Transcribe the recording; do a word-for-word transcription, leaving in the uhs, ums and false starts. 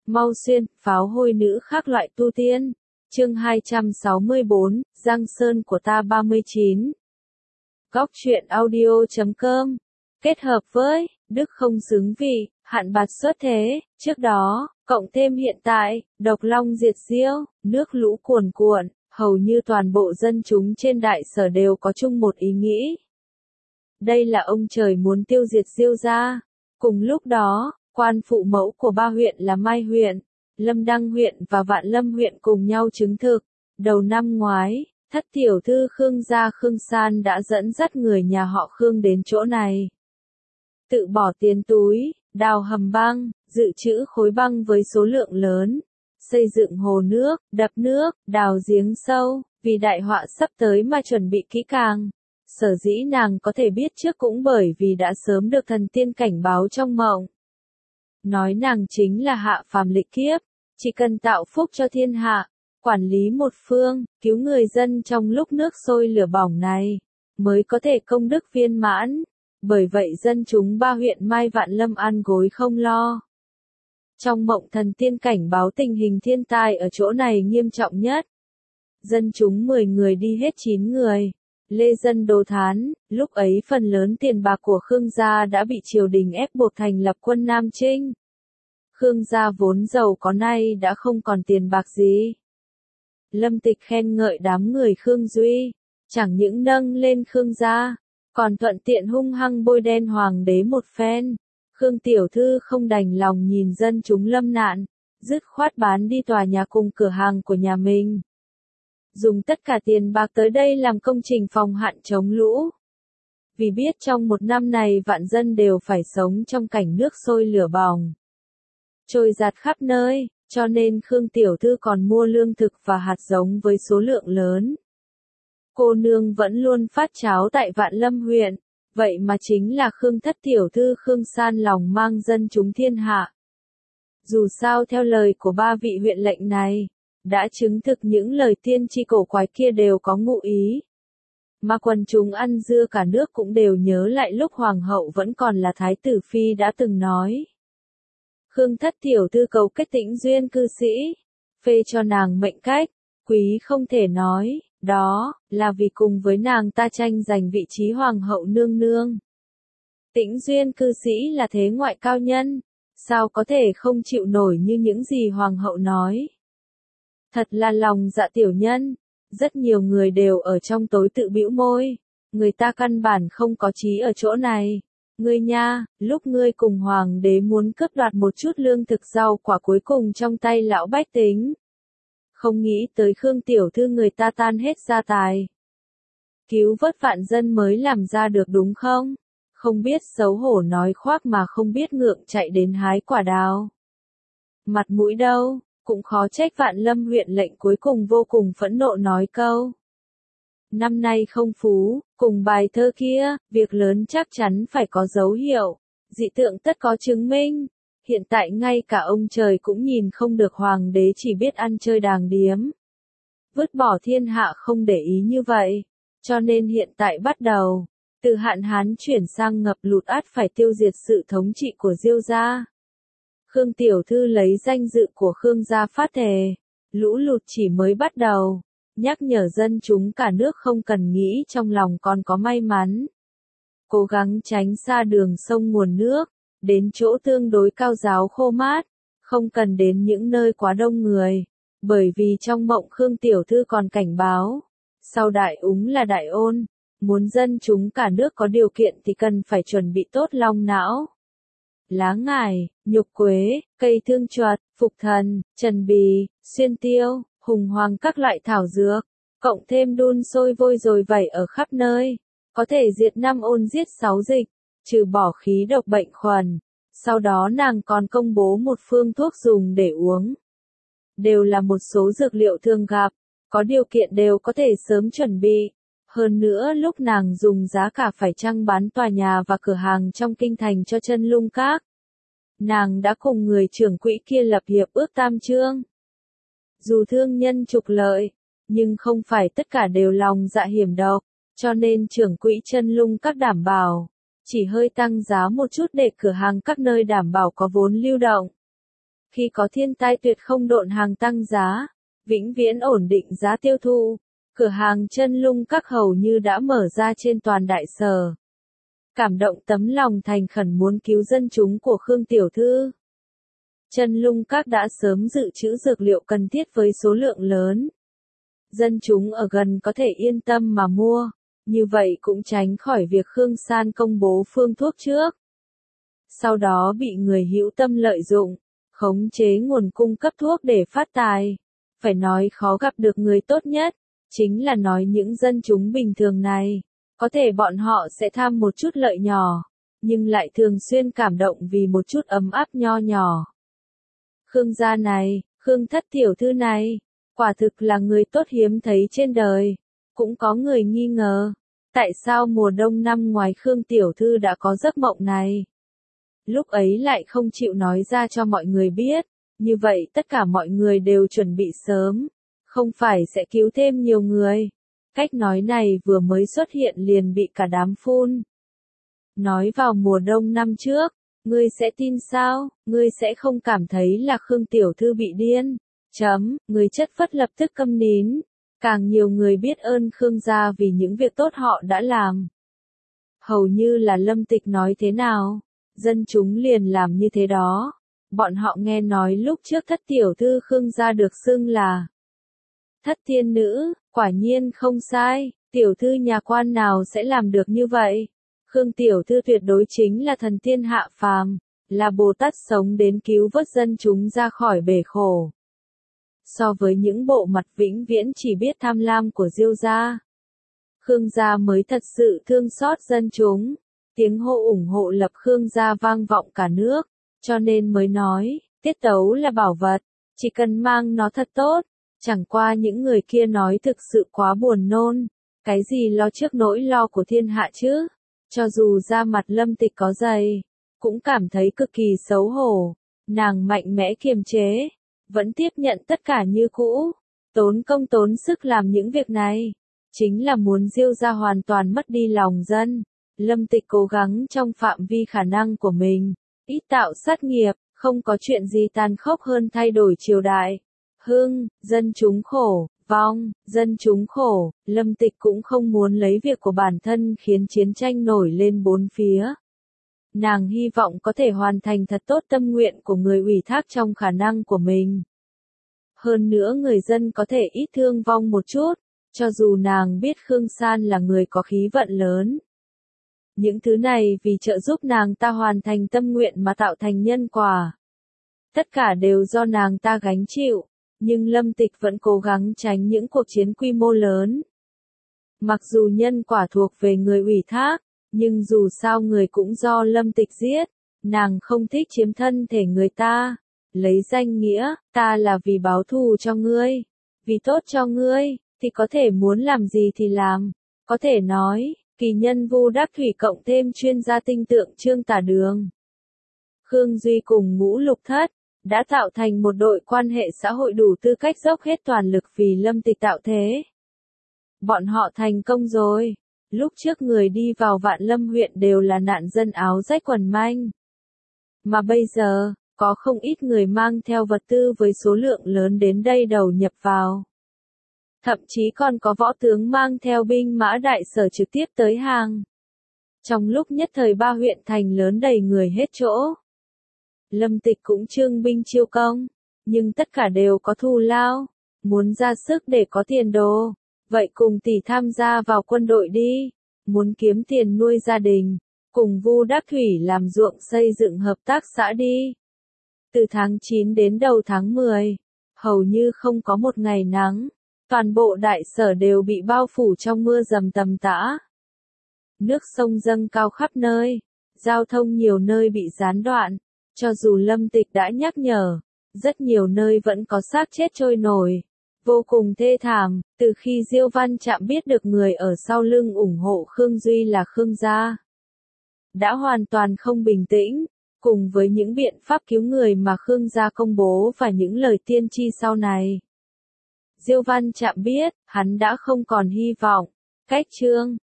Mau xuyên, pháo hôi nữ khác loại tu tiên. Chương hai trăm sáu mươi bốn, Giang Sơn của ta ba mươi chín. Góc truyện audio chấm com. Kết hợp với, Đức không xứng vị, hạn bạt xuất thế, trước đó, cộng thêm hiện tại, độc long diệt diêu, nước lũ cuồn cuộn, hầu như toàn bộ dân chúng trên đại sở đều có chung một ý nghĩ. Đây là ông trời muốn tiêu diệt diêu gia. Cùng lúc đó, quan phụ mẫu của ba huyện là Mai huyện, Lâm Đăng huyện và Vạn Lâm huyện cùng nhau chứng thực. Đầu năm ngoái, thất tiểu thư Khương gia Khương San đã dẫn dắt người nhà họ Khương đến chỗ này. Tự bỏ tiền túi, đào hầm băng, dự trữ khối băng với số lượng lớn, xây dựng hồ nước, đập nước, đào giếng sâu, vì đại họa sắp tới mà chuẩn bị kỹ càng. Sở dĩ nàng có thể biết trước cũng bởi vì đã sớm được thần tiên cảnh báo trong mộng. Nói nàng chính là hạ phàm lịch kiếp, chỉ cần tạo phúc cho thiên hạ, quản lý một phương, cứu người dân trong lúc nước sôi lửa bỏng này, mới có thể công đức viên mãn. Bởi vậy dân chúng ba huyện Mai Vạn Lâm ăn gối không lo. Trong mộng thần tiên cảnh báo tình hình thiên tai ở chỗ này nghiêm trọng nhất. Dân chúng mười người đi hết chín người. Lê dân đồ thán, lúc ấy phần lớn tiền bạc của Khương gia đã bị triều đình ép buộc thành lập quân Nam Trinh. Khương gia vốn giàu có nay đã không còn tiền bạc gì. Lâm Tịch khen ngợi đám người Khương Duy, chẳng những nâng lên Khương gia, còn thuận tiện hung hăng bôi đen hoàng đế một phen. Khương tiểu thư không đành lòng nhìn dân chúng lâm nạn, dứt khoát bán đi tòa nhà cùng cửa hàng của nhà mình. Dùng tất cả tiền bạc tới đây làm công trình phòng hạn chống lũ. Vì biết trong một năm này vạn dân đều phải sống trong cảnh nước sôi lửa bỏng, trôi giạt khắp nơi, cho nên Khương tiểu thư còn mua lương thực và hạt giống với số lượng lớn. Cô nương vẫn luôn phát cháo tại Vạn Lâm huyện, vậy mà chính là Khương thất tiểu thư Khương San lòng mang dân chúng thiên hạ. Dù sao theo lời của ba vị huyện lệnh này, đã chứng thực những lời tiên tri cổ quái kia đều có ngụ ý. Mà quần chúng ăn dưa cả nước cũng đều nhớ lại lúc hoàng hậu vẫn còn là thái tử phi đã từng nói. Khương thất tiểu thư cầu kết tĩnh duyên cư sĩ, phê cho nàng mệnh cách, quý không thể nói, đó là vì cùng với nàng ta tranh giành vị trí hoàng hậu nương nương. Tĩnh duyên cư sĩ là thế ngoại cao nhân, sao có thể không chịu nổi như những gì hoàng hậu nói. Thật là lòng dạ tiểu nhân, rất nhiều người đều ở trong tối tự bĩu môi, người ta căn bản không có trí ở chỗ này. Ngươi nha, lúc ngươi cùng hoàng đế muốn cướp đoạt một chút lương thực rau quả cuối cùng trong tay lão bách tính. Không nghĩ tới Khương tiểu thư người ta tan hết gia tài. Cứu vớt vạn dân mới làm ra được đúng không? Không biết xấu hổ nói khoác mà không biết ngượng chạy đến hái quả đào. Mặt mũi đâu, cũng khó trách Vạn Lâm huyện lệnh cuối cùng vô cùng phẫn nộ nói câu. Năm nay không phú, cùng bài thơ kia, việc lớn chắc chắn phải có dấu hiệu, dị tượng tất có chứng minh. Hiện tại ngay cả ông trời cũng nhìn không được hoàng đế chỉ biết ăn chơi đàng điếm. Vứt bỏ thiên hạ không để ý như vậy. Cho nên hiện tại bắt đầu, từ hạn hán chuyển sang ngập lụt ắt phải tiêu diệt sự thống trị của Diêu gia. Khương tiểu thư lấy danh dự của Khương gia phát thề, lũ lụt chỉ mới bắt đầu, nhắc nhở dân chúng cả nước không cần nghĩ trong lòng còn có may mắn. Cố gắng tránh xa đường sông nguồn nước, đến chỗ tương đối cao ráo khô mát, không cần đến những nơi quá đông người, bởi vì trong mộng Khương tiểu thư còn cảnh báo, sau đại úng là đại ôn, muốn dân chúng cả nước có điều kiện thì cần phải chuẩn bị tốt long não. Lá ngải, nhục quế, cây thương chuột, phục thần, trần bì, xuyên tiêu, hùng hoàng các loại thảo dược, cộng thêm đun sôi vôi rồi vẩy ở khắp nơi, có thể diệt năm ôn giết sáu dịch, trừ bỏ khí độc bệnh khuẩn. Sau đó nàng còn công bố một phương thuốc dùng để uống. Đều là một số dược liệu thường gặp, có điều kiện đều có thể sớm chuẩn bị. Hơn nữa lúc nàng dùng giá cả phải chăng bán tòa nhà và cửa hàng trong kinh thành cho Chân Lung Các. Nàng đã cùng người trưởng quỹ kia lập hiệp ước tam chương. Dù thương nhân trục lợi, nhưng không phải tất cả đều lòng dạ hiểm độc, cho nên trưởng quỹ Chân Lung Các đảm bảo, chỉ hơi tăng giá một chút để cửa hàng các nơi đảm bảo có vốn lưu động. Khi có thiên tai tuyệt không độn hàng tăng giá, vĩnh viễn ổn định giá tiêu thụ, cửa hàng Chân Lung Các hầu như đã mở ra trên toàn Đại Sở. Cảm động tấm lòng thành khẩn muốn cứu dân chúng của Khương tiểu thư, Chân Lung Các đã sớm dự trữ dược liệu cần thiết với số lượng lớn. Dân chúng ở gần có thể yên tâm mà mua, như vậy cũng tránh khỏi việc Khương San công bố phương thuốc trước. Sau đó bị người hữu tâm lợi dụng, khống chế nguồn cung cấp thuốc để phát tài. Phải nói khó gặp được người tốt nhất, chính là nói những dân chúng bình thường này. Có thể bọn họ sẽ tham một chút lợi nhỏ, nhưng lại thường xuyên cảm động vì một chút ấm áp nho nhỏ. Khương gia này, Khương thất tiểu thư này, quả thực là người tốt hiếm thấy trên đời. Cũng có người nghi ngờ, tại sao mùa đông năm ngoài Khương tiểu thư đã có giấc mộng này. Lúc ấy lại không chịu nói ra cho mọi người biết, như vậy tất cả mọi người đều chuẩn bị sớm, không phải sẽ cứu thêm nhiều người. Cách nói này vừa mới xuất hiện liền bị cả đám phun. Nói vào mùa đông năm trước, ngươi sẽ tin sao, ngươi sẽ không cảm thấy là Khương tiểu thư bị điên. Chấm, người chất phất lập tức câm nín. Càng nhiều người biết ơn Khương gia vì những việc tốt họ đã làm. Hầu như là Lâm Tịch nói thế nào, dân chúng liền làm như thế đó. Bọn họ nghe nói lúc trước thất tiểu thư Khương gia được xưng là thất thiên nữ, quả nhiên không sai, tiểu thư nhà quan nào sẽ làm được như vậy. Khương tiểu thư tuyệt đối chính là thần tiên hạ phàm, là Bồ Tát sống đến cứu vớt dân chúng ra khỏi bể khổ. So với những bộ mặt vĩnh viễn chỉ biết tham lam của Diêu gia, Khương gia mới thật sự thương xót dân chúng. Tiếng hô ủng hộ lập Khương gia vang vọng cả nước, cho nên mới nói, tiết tấu là bảo vật, chỉ cần mang nó thật tốt. Chẳng qua những người kia nói thực sự quá buồn nôn, cái gì lo trước nỗi lo của thiên hạ chứ. Cho dù da mặt Lâm Tịch có dày, cũng cảm thấy cực kỳ xấu hổ. Nàng mạnh mẽ kiềm chế, vẫn tiếp nhận tất cả như cũ, tốn công tốn sức làm những việc này, chính là muốn Diêu gia hoàn toàn mất đi lòng dân. Lâm Tịch cố gắng trong phạm vi khả năng của mình, ít tạo sát nghiệp, không có chuyện gì tàn khốc hơn thay đổi triều đại. Hưng, dân chúng khổ, vong, dân chúng khổ, Lâm Tịch cũng không muốn lấy việc của bản thân khiến chiến tranh nổi lên bốn phía. Nàng hy vọng có thể hoàn thành thật tốt tâm nguyện của người ủy thác trong khả năng của mình. Hơn nữa người dân có thể ít thương vong một chút, cho dù nàng biết Khương San là người có khí vận lớn. Những thứ này vì trợ giúp nàng ta hoàn thành tâm nguyện mà tạo thành nhân quả. Tất cả đều do nàng ta gánh chịu, nhưng Lâm Tịch vẫn cố gắng tránh những cuộc chiến quy mô lớn. Mặc dù nhân quả thuộc về người ủy thác, nhưng dù sao người cũng do Lâm Tịch giết, nàng không thích chiếm thân thể người ta. Lấy danh nghĩa, ta là vì báo thù cho ngươi, vì tốt cho ngươi, thì có thể muốn làm gì thì làm. Có thể nói, kỳ nhân Vu Đắc Thủy cộng thêm chuyên gia tinh tượng Trương Tả Đường, Khương Duy cùng Ngũ Lục Thất, đã tạo thành một đội quan hệ xã hội đủ tư cách dốc hết toàn lực vì Lâm Tịch tạo thế. Bọn họ thành công rồi. Lúc trước người đi vào Vạn Lâm huyện đều là nạn dân áo rách quần manh. Mà bây giờ, có không ít người mang theo vật tư với số lượng lớn đến đây đầu nhập vào. Thậm chí còn có võ tướng mang theo binh mã đại sở trực tiếp tới hàng. Trong lúc nhất thời ba huyện thành lớn đầy người hết chỗ. Lâm Tịch cũng trương binh chiêu công, nhưng tất cả đều có thù lao, muốn ra sức để có tiền đồ, vậy cùng tỷ tham gia vào quân đội đi, muốn kiếm tiền nuôi gia đình, cùng Vu Đắc Thủy làm ruộng xây dựng hợp tác xã đi. Từ tháng chín đến đầu tháng mười, hầu như không có một ngày nắng, toàn bộ đại sở đều bị bao phủ trong mưa dầm tầm tã. Nước sông dâng cao khắp nơi, giao thông nhiều nơi bị gián đoạn. Cho dù Lâm Tịch đã nhắc nhở, rất nhiều nơi vẫn có xác chết trôi nổi. Vô cùng thê thảm, từ khi Diêu Văn Trạm biết được người ở sau lưng ủng hộ Khương Duy là Khương gia, đã hoàn toàn không bình tĩnh, cùng với những biện pháp cứu người mà Khương gia công bố và những lời tiên tri sau này. Diêu Văn Trạm biết, hắn đã không còn hy vọng. Cách chương